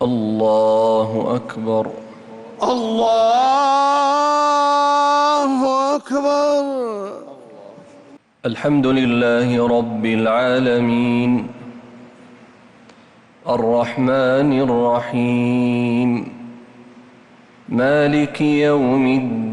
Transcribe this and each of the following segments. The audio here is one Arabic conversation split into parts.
الله أكبر. الله أكبر. الحمد لله رب العالمين الرحمن الرحيم مالك يوم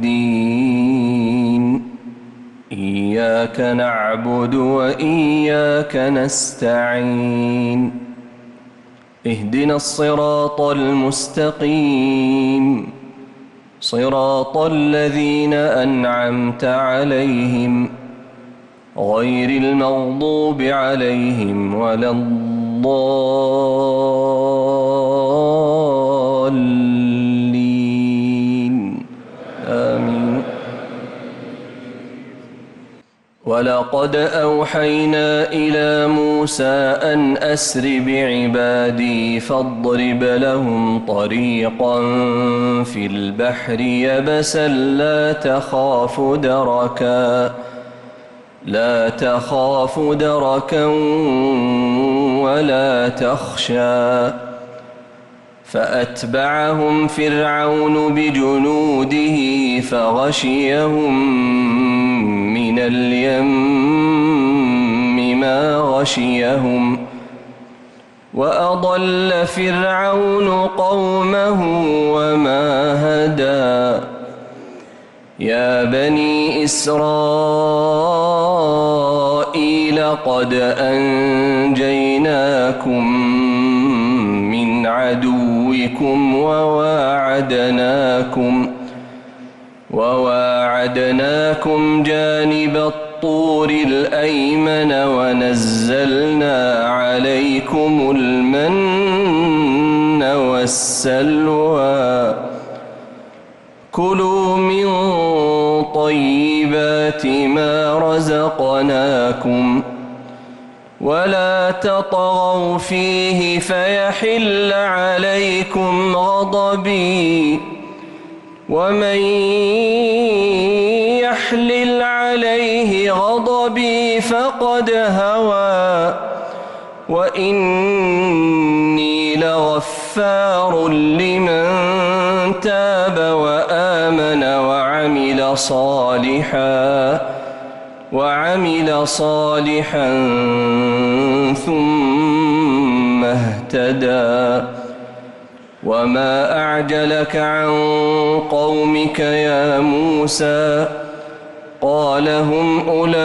الدين إياك نعبد وإياك نستعين اهدنا الصراط المستقيم صراط الذين أنعمت عليهم غير المغضوب عليهم ولا الضالين آمين. ولقد أوحينا إلى موسى أن أسر بعبادي فاضرب لهم طريقا في البحر يبسا لا تخاف دركا ولا تخشى. فأتبعهم فرعون بجنوده فغشيهم من اليم ما غشيهم وأضل فرعون قومه وما هدى. يا بني إسرائيل قد أنجيناكم من عدوكم وواعدناكم جانب الطور الأيمن ونزلنا عليكم المن والسلوى. كلوا من طيبات ما رزقناكم ولا تطغوا فيه فيحل عليكم غضبي ومن يحلل عليه غضبي فقد هوى وإني لغفار لمن تاب وآمن وعمل صالحا ثم اهتدى. وما أعجلك عن قومك يا موسى قال هم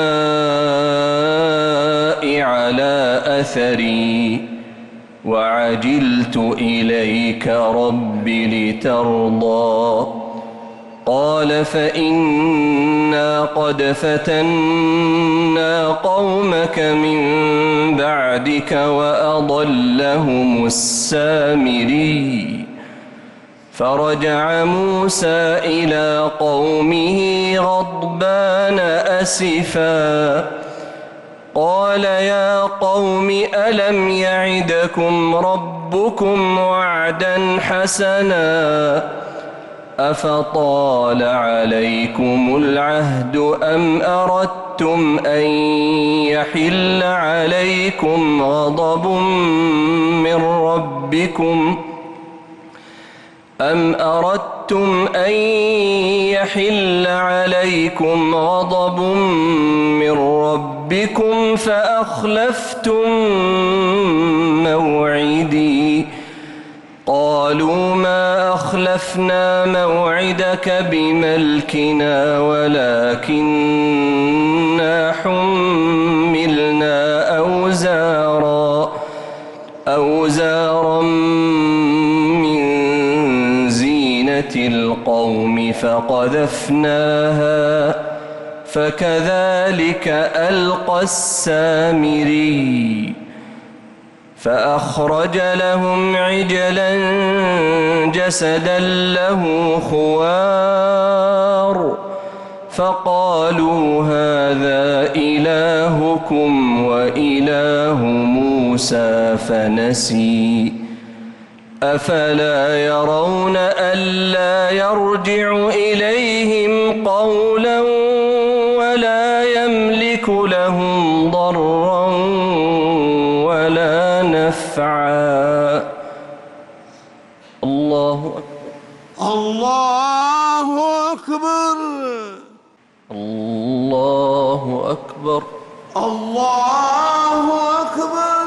أولئك على أثري وعجلت إليك رب لترضى. قال فإنا قد فتنا قومك من بعدك وأضلهم السامري. فرجع موسى إلى قومه غضبان أسفا قال يا قوم ألم يعدكم ربكم وعدا حسنا أفطال عليكم العهد أم أردتم أن يحل عليكم غضب من ربكم فأخلفتم موعدي. قالوا ما أخلفنا موعدك بملكنا ولكننا حملنا أوزارا من زينة القوم فقذفناها فكذلك ألقى السامري. فأخرج لهم عجلا جسدا له خوار فقالوا هذا إلهكم وإله موسى فنسي. أفلا يرون ألا يرجع إليهم قولا ولا يملك لهم ضرا ولا نفعا. الله أكبر الله أكبر الله أكبر الله أكبر.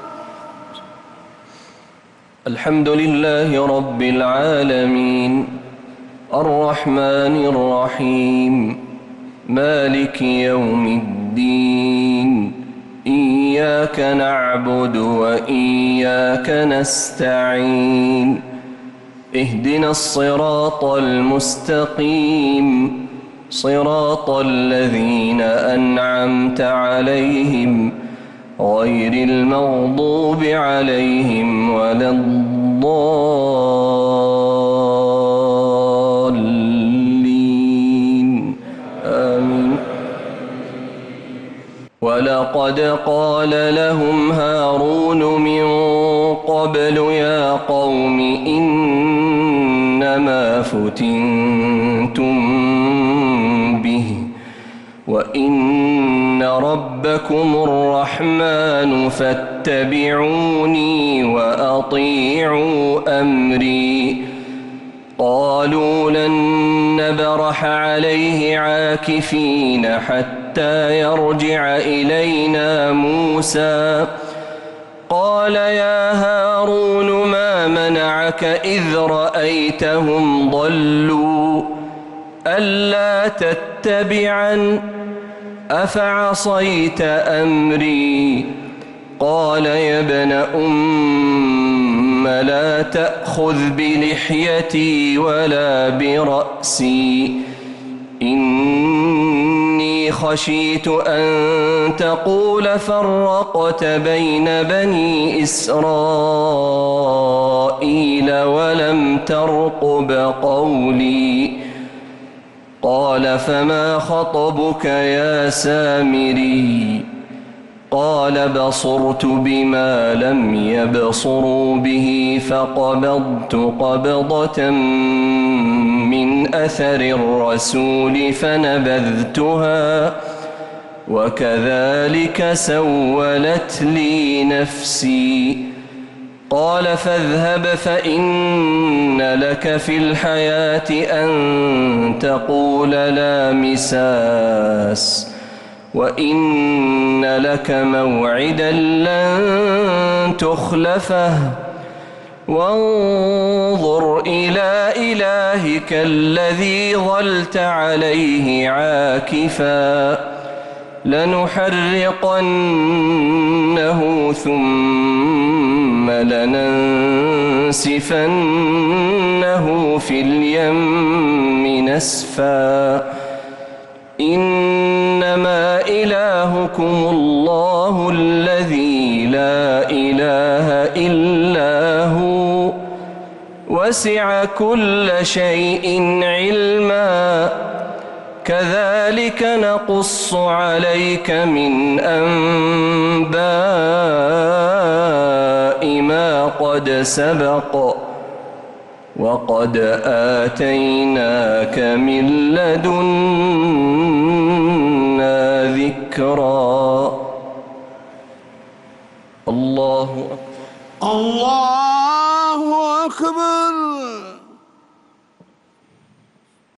الحمد لله رب العالمين الرحمن الرحيم مالك يوم الدين إياك نعبد وإياك نستعين اهدنا الصراط المستقيم صراط الذين أنعمت عليهم غير المغضوب عليهم ولا الضالين آمين. ولقد قال لهم هارون من قبل يا قوم إنما فتنتم به وإن ربكم الرحمن فاتبعوني وأطيعوا أمري. قالوا لن نبرح عليه عاكفين حتى يرجع إلينا موسى. قال يا هارون ما منعك إذ رأيتهم ضلوا ألا تتبعن أفعصيت أمري. قال يا ابن أم لا تأخذ بلحيتي ولا برأسي إني خشيت أن تقول فرقت بين بني إسرائيل ولم ترقب قولي. قال فما خطبك يا سامري؟ قال بصرت بما لم يبصروا به فقبضت قبضة من أثر الرسول فنبذتها وكذلك سولت لي نفسي. قال فاذهب فإن لك في الحياة أن تقول لا مساس وإن لك موعدا لن تخلفه وانظر إلى إلهك الذي ظلت عليه عاكفا لنحرقنه ثم لننسفنه في اليم نسفا. إنما إلهكم الله الذي لا إله إلا هو وسع كل شيء علما كذلك نقص عليك من أنباء ما قد سبق وقد آتيناك من لدنا ذكرا.